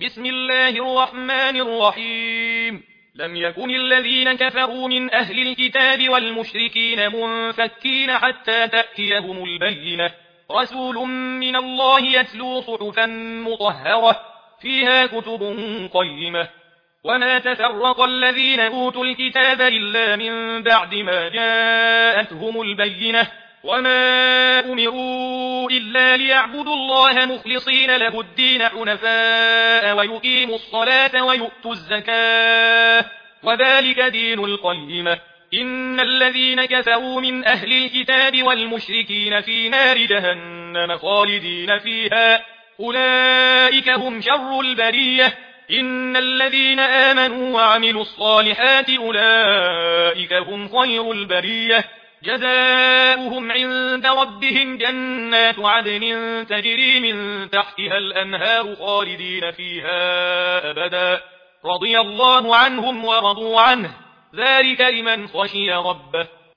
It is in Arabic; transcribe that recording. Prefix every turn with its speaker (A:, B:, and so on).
A: بسم الله الرحمن الرحيم. لم يكن الذين كفروا من أهل الكتاب والمشركين منفكين حتى تأتيهم البينة، رسول من الله يتلو صحفا مطهرة فيها كتب قيمة. وما تفرق الذين أوتوا الكتاب إلا من بعد ما جاءتهم البينة، وما أمروا إلا ليعبدوا الله مخلصين له الدين حنفاء ويقيموا الصلاة ويؤتوا الزكاة وذلك دين القيمة. إن الذين كفروا من أهل الكتاب والمشركين في نار جهنم خالدين فيها أولئك هم شر البرية. إن الذين آمنوا وعملوا الصالحات أولئك هم خير البرية. جزاؤهم عند ربهم جنات عدن تجري من تحتها الأنهار خالدين فيها أبدا، رضي الله عنهم ورضوا عنه، ذلك لمن خشي ربه.